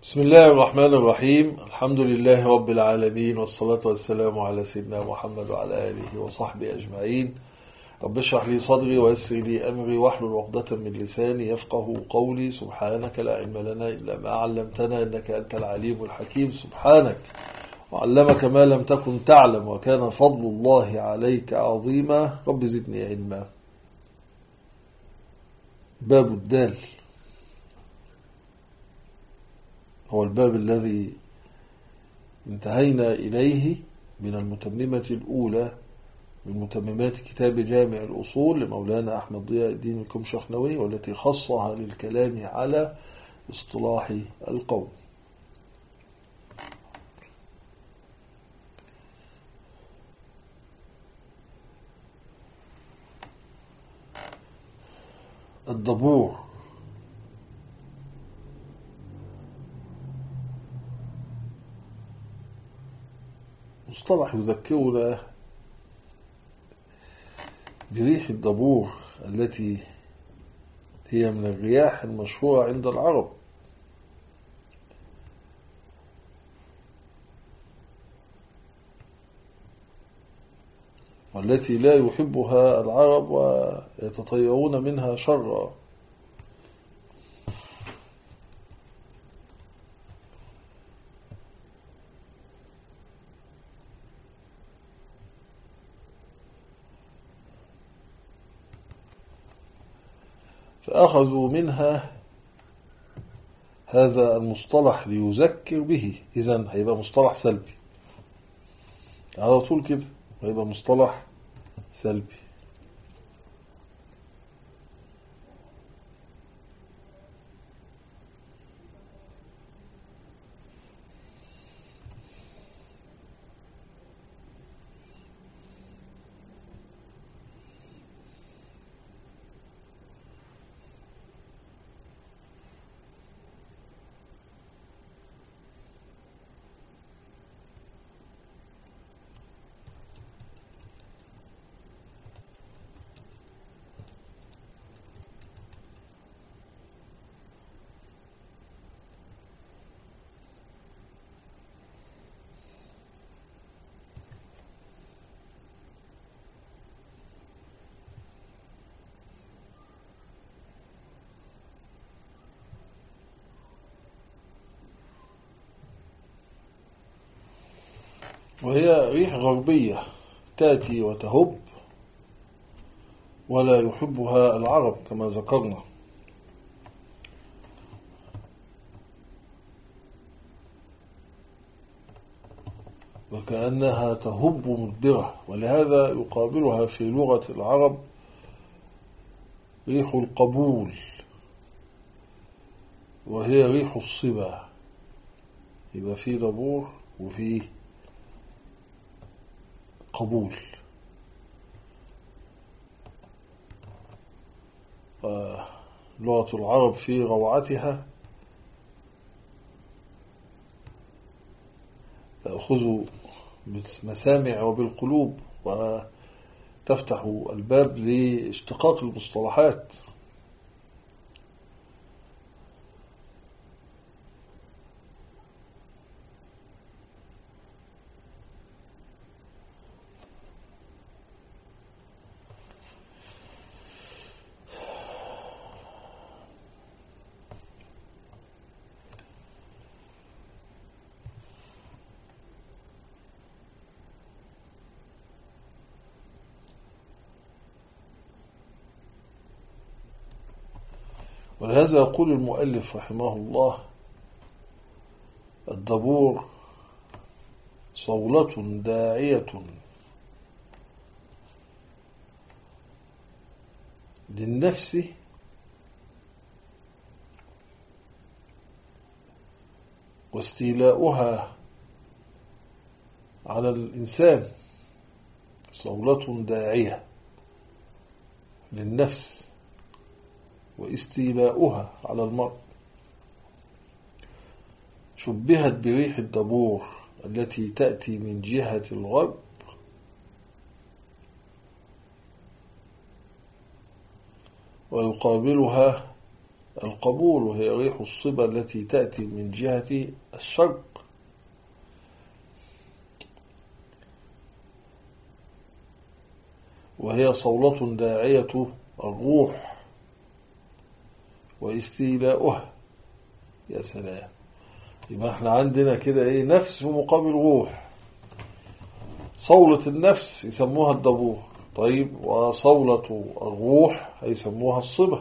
بسم الله الرحمن الرحيم. الحمد لله رب العالمين، والصلاة والسلام على سيدنا محمد وعلى آله وصحبه أجمعين. رب اشرح لي صدري ويسر لي أمري واحلل عقدة من لساني يفقه قولي. سبحانك لا علم لنا إلا ما علمتنا إنك أنت العليم الحكيم. سبحانك وعلمك ما لم تكن تعلم وكان فضل الله عليك عظيما. رب زدني علما. باب الدال هو الباب الذي انتهينا إليه من المتممة الأولى من متممات كتاب جامع الأصول لمولانا أحمد ضياء الدين الكمشخنوي، والتي خصها للكلام على اصطلاح القوم. الدبور مصطلح يذكرنا بريح الدبور التي هي من الرياح المشهورة عند العرب، والتي لا يحبها العرب ويتطيرون منها شرا. فأخذوا منها هذا المصطلح ليذكر به. إذن هيبقى مصطلح سلبي على طول كده، هيبقى مصطلح سلبي. وهي ريح غربية تأتي وتهب ولا يحبها العرب كما ذكرنا، وكأنها تهب مدبرة، ولهذا يقابلها في لغة العرب ريح القبول، وهي ريح الصبا. يبقى في دبور وفي قبول. لغة العرب في روعتها تأخذ بالمسامع وبالقلوب وتفتح الباب لاشتقاق المصطلحات. ولهذا يقول المؤلف رحمه الله: الدبور صولة داعية للنفس واستيلاؤها على الإنسان. صولة داعية للنفس واستيلاؤها على المرء. شبهت بريح الدبور التي تأتي من جهة الغرب، ويقابلها القبول، وهي ريح الصبا التي تأتي من جهة الشرق. وهي صولة داعية الروح واستيلاؤها. يا سلام، يبقى احنا عندنا كده ايه؟ نفس مقابل روح. صولة النفس يسموها الدبور، طيب، وصولة الروح هيسموها الصبا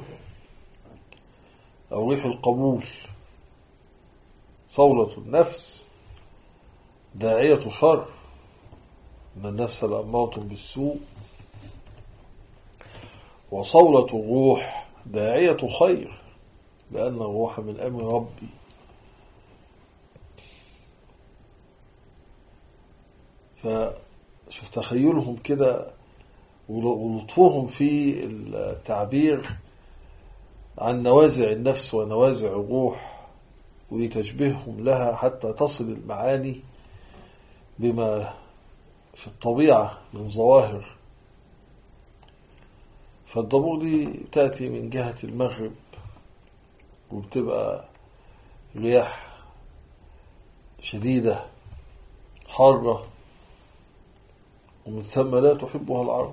أو ريح القبول. صولة النفس داعية شر، إن النفس لأمارة بالسوء. وصولة الروح داعية خير، لأن الروح من أمر ربي. فشوف تخيلهم كده ولطفهم في التعبير عن نوازع النفس ونوازع الروح، وتشبيههم لها حتى تصل المعاني بما في الطبيعة من ظواهر. فالضبور دي تأتي من جهة المغرب، وبتبقى رياح شديدة حارة، ومن ثم لا تحبها العرب.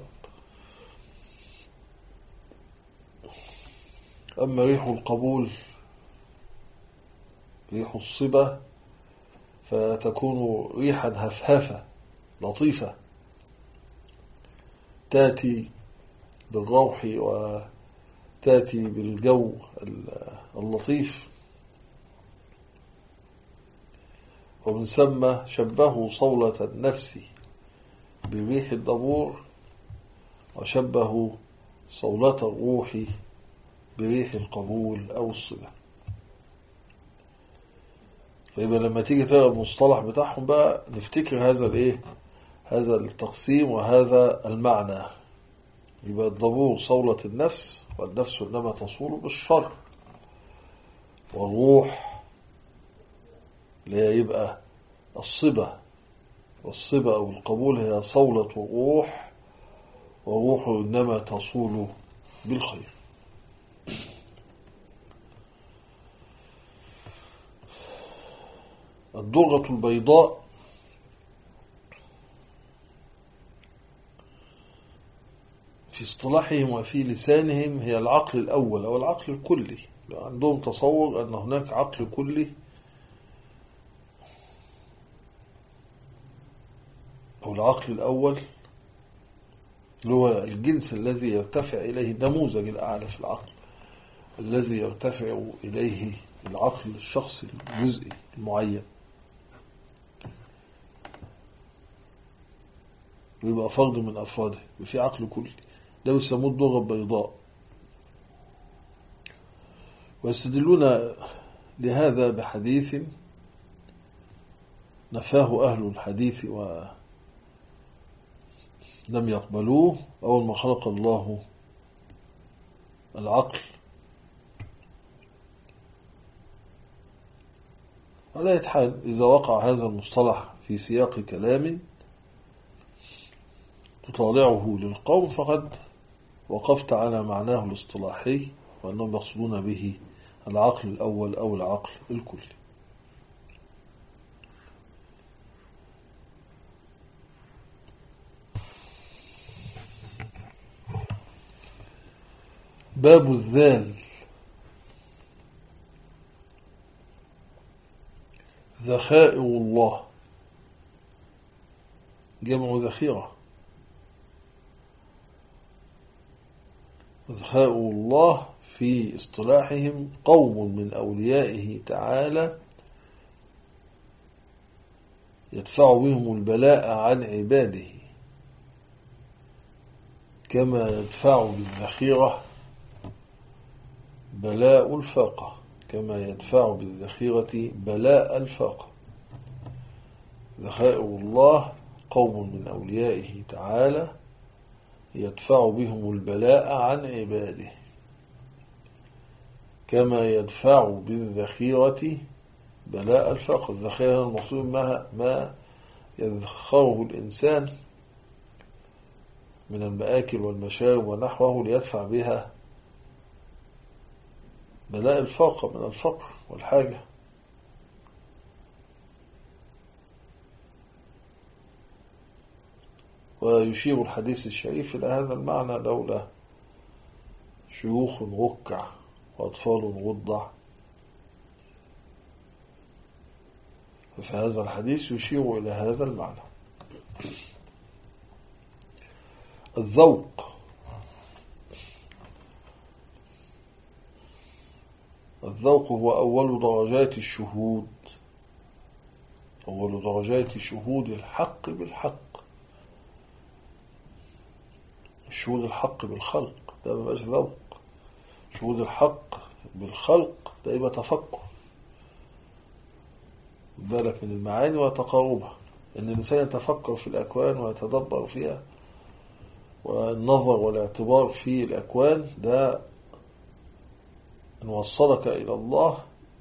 أما ريح القبول، ريح الصبا، فتكون ريحا هفهفة لطيفة، تأتي بالروح وتأتي بالجو اللطيف. ومن ثم شبهوا صولة النفس بريح الدبور، وشبهوا صولة الروح بريح القبول أو الصبا. فيبقى لما تيجي تقرأ المصطلح بتاعهم بقى نفتكر هذا الايه، هذا التقسيم وهذا المعنى. يبقى الدبور صولة النفس، والنفس إنما تصول بالشر. والروح اللي هي يبقى الصبا، والصبا أو القبول هي صولة الروح، والروح إنما تصول بالخير. الدرة البيضاء في اصطلاحهم وفي لسانهم هي العقل الأول أو العقل الكلي. عندهم تصور أن هناك عقل كلي أو العقل الأول، اللي هو الجنس الذي يرتفع إليه النموذج الأعلى في العقل، الذي يرتفع إليه العقل الشخصي الجزئي المعين، ويبقى فرد من أفراده وفي عقل كلي. ده يسموه الدرة البيضاء. ويستدلون لهذا بحديث نفاه أهل الحديث ولم يقبلوه. أول ما خلق الله العقل، على أي حال إذا وقع هذا المصطلح في سياق كلام تطالعه للقوم فقد وقفت على معناه الاصطلاحي، وأنهم يقصدون به العقل الأول أو العقل الكلي. باب الذال. ذخائر الله، جمع ذخيرة. ذخائر الله في اصطلاحهم قوم من أوليائه تعالى يدفع بهم البلاء عن عباده، كما يدفع بالذخيرة بلاء الفاقة، كما يدفع بالذخيرة بلاء الفاقة. ذخائر الله قوم من أوليائه تعالى يدفع بهم البلاء عن عباده، كما يدفع بالذخيرة بلاء الفقر. الذخيرة المقصود ما يذخره الإنسان من المآكل والمشارب ونحوه ليدفع بها بلاء الفاقة من الفقر والحاجة. ويشير الحديث الشريف إلى هذا المعنى: لولا شيوخ ركع وأطفال رضع. فهذا الحديث يشير إلى هذا المعنى. الذوق. الذوق هو أول درجات الشهود، أول درجات شهود الحق بالحق. شهود الحق بالخلق ده مبقاش ذوق، شهود الحق بالخلق ده يبقى تفكر. بالك من المعاني وتقاربها، إن الإنسان يتفكر في الأكوان ويتدبر فيها، والنظر والاعتبار في الأكوان ده إن وصلك إلى الله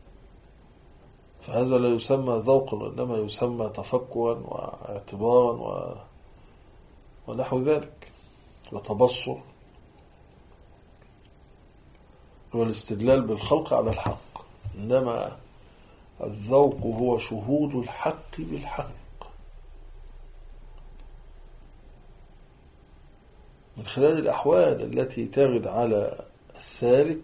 فهذا لا يسمى ذوقا، وإنما يسمى تفكرا واعتبارا ونحو ذلك، وتبصر، هو الاستدلال بالخلق على الحق. إنما الذوق هو شهود الحق بالحق من خلال الأحوال التي ترد على السالك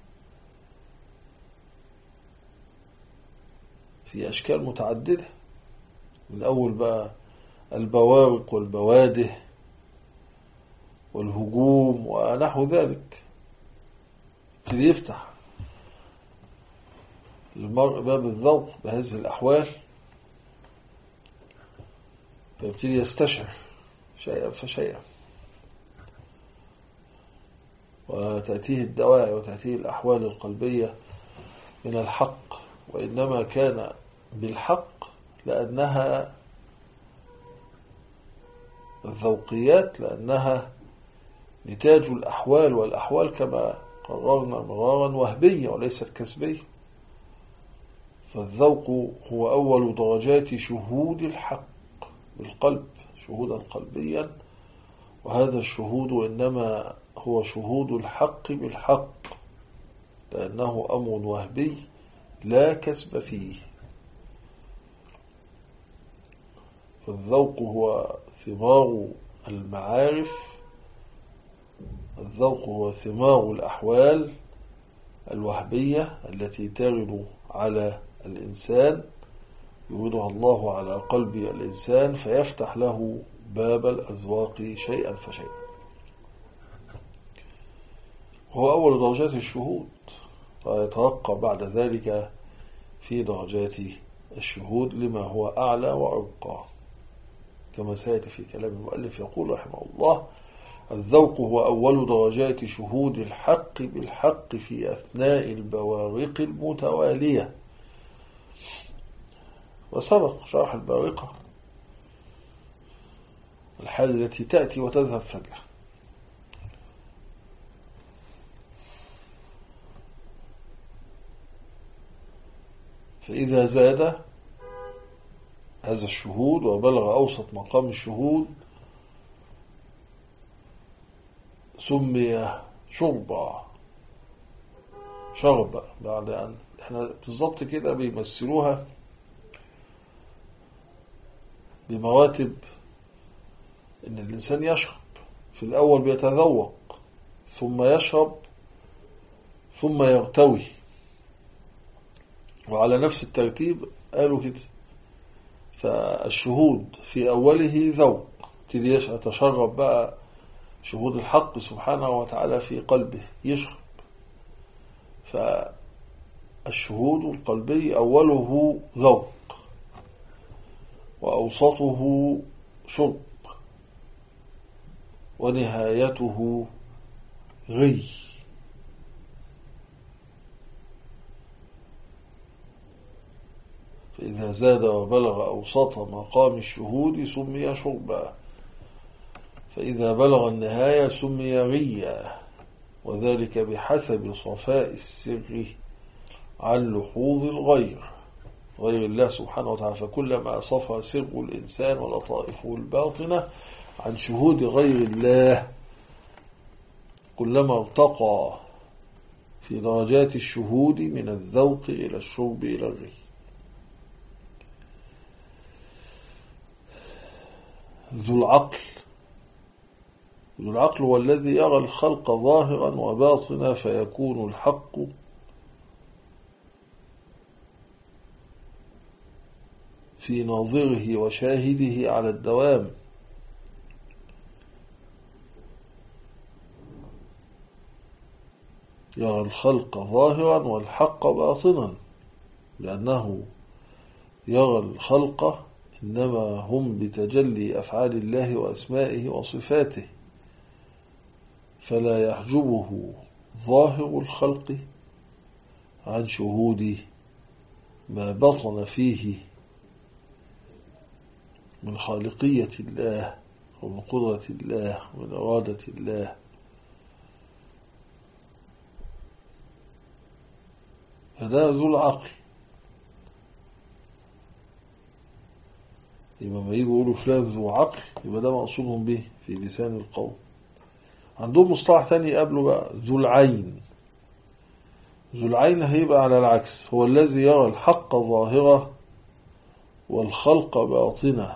في أشكال متعددة، من أول بقى البوارق والبواده والهجوم ونحو ذلك، يبتدي يفتح المرء باب الذوق بهذه الأحوال، فيبتدي يستشعر شيئا فشيئا، وتأتيه الدواعي وتأتيه الأحوال القلبية من الحق. وإنما كان بالحق لأنها الذوقيات، لأنها نتاج الأحوال، والأحوال كما قررنا مرارا وهبية وليست كسبية. فالذوق هو أول درجات شهود الحق بالقلب، شهودا قلبيا، وهذا الشهود إنما هو شهود الحق بالحق، لأنه أمر وهبي لا كسب فيه. فالذوق هو ثمار المعارف، الذوق هو ثمار الأحوال الوهبية التي ترد على الإنسان، يريدها الله على قلب الإنسان فيفتح له باب الأذواق شيئا فشيئا. هو أول درجات الشهود، ويترقى بعد ذلك في درجات الشهود لما هو أعلى وأرقى، كما سيأتي في كلام المؤلف. يقول رحمه الله: الذوق هو أول درجات شهود الحق بالحق في أثناء البوارق المتوالية. وسبق شرح البارقة، الحال التي تأتي وتذهب فجأة. فإذا زاد هذا الشهود وبلغ أوسط مقام الشهود سمي شربا. شرب بعد أن احنا بالضبط كده بيمثلوها بمراتب، إن الإنسان يشرب في الأول بيتذوق، ثم يشرب، ثم يرتوي، وعلى نفس الترتيب قالوا كده. فالشهود في أوله ذوق، ابتدي يتشرب بقى شهود الحق سبحانه وتعالى في قلبه، يشرب. فالشهود القلبي أوله ذوق، وأوسطه شرب، ونهايته غي. فإذا زاد وبلغ أوسط مقام الشهود سمي شربا، فإذا بلغ النهاية سمي غيا، وذلك بحسب صفاء السر عن لحوظ غير الله سبحانه وتعالى. فكلما صفى سر الإنسان ولطائفه الباطنة عن شهود غير الله، كلما ارتقى في درجات الشهود من الذوق إلى الشرب إلى الري. ذو العقل. ذو العقل هو الذي يرى الخلق ظاهرا وباطنا فيكون الحق في ناظره وشاهده على الدوام. يرى الخلق ظاهرا والحق باطنا، لأنه يرى الخلق إنما هم بتجلي أفعال الله وأسمائه وصفاته، فلا يحجبه ظاهر الخلق عن شهود ما بطن فيه من خالقية الله ومن قدرة الله ومن إرادة الله. فده ذو العقل. لما يجوا يقولوا فلان ذو عقل يبقى ده مقصودهم به في لسان القوم. عندهم مصطلح تاني قبله بقى ذو العين. ذو العين هيبقى على العكس، هو الذي يرى الحق ظاهرة والخلق باطنة،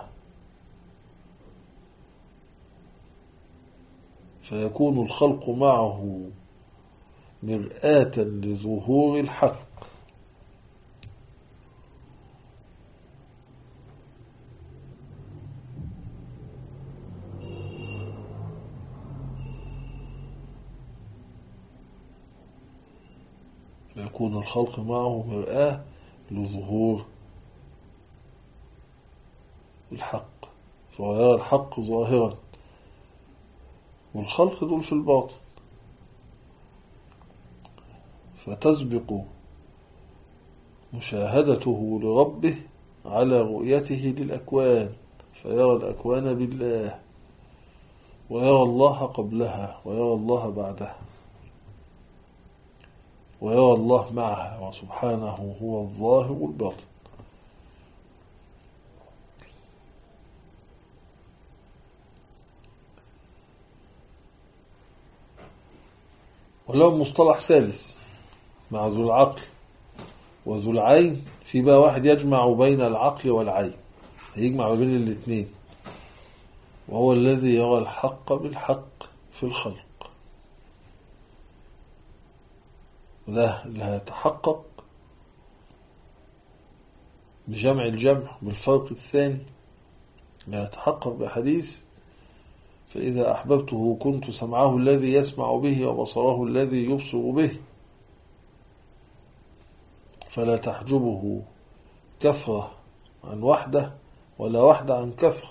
فيكون الخلق معه مرآة لظهور الحق. فيكون الخلق معه مرآة لظهور الحق، فهو يرى الحق ظاهرا والخلق دول في الباطن، فتسبق مشاهدته لربه على رؤيته للأكوان، فيرى الأكوان بالله ويرى الله قبلها ويرى الله بعدها ويرى الله معها، وسبحانه هو الظاهر الباطن. ولو مصطلح ثالث مع ذو العقل وذو العين، في بقى واحد يجمع بين العقل والعين، هيجمع بين الاثنين، وهو الذي يرى الحق بالحق في الخلق. وده اللي هيتحقق بجمع الجمع بالفرق الثاني، اللي هيتحقق بحديث فإذا أحببته كنت سمعه الذي يسمع به وبصره الذي يبصر به، فلا تحجبه كثرة عن وحده ولا وحده عن كثرة.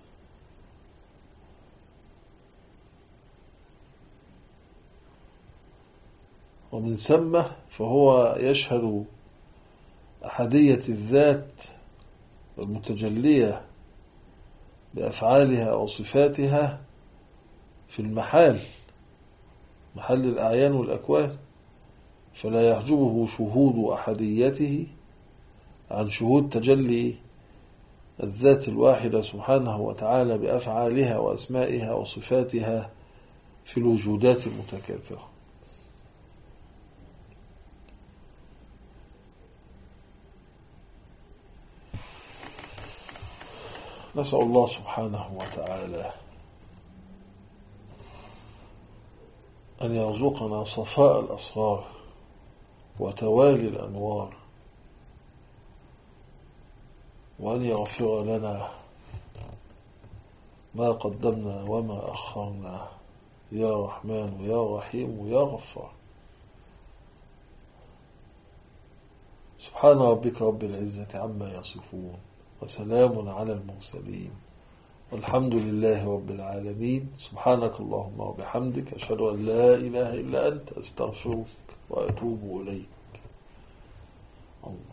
ومن ثم فهو يشهد أحدية الذات المتجلية بأفعالها وصفاتها في المحال، محل الأعيان والأكوان، فلا يحجبه شهود أحديته عن شهود تجلي الذات الواحدة سبحانه وتعالى بأفعالها وأسمائها وصفاتها في الوجودات المتكاثرة. نسأل الله سبحانه وتعالى أن يرزقنا صفاء الأسرار وتوالي الأنوار، وأن يغفر لنا ما قدمنا وما أخرنا، يا رحمن يا رحيم يا غفار. سبحان ربك رب العزة عما يصفون، وسلام على المرسلين، والحمد لله رب العالمين. سبحانك اللهم وبحمدك، أشهد أن لا إله إلا أنت، أستغفرك وأتوب إليك.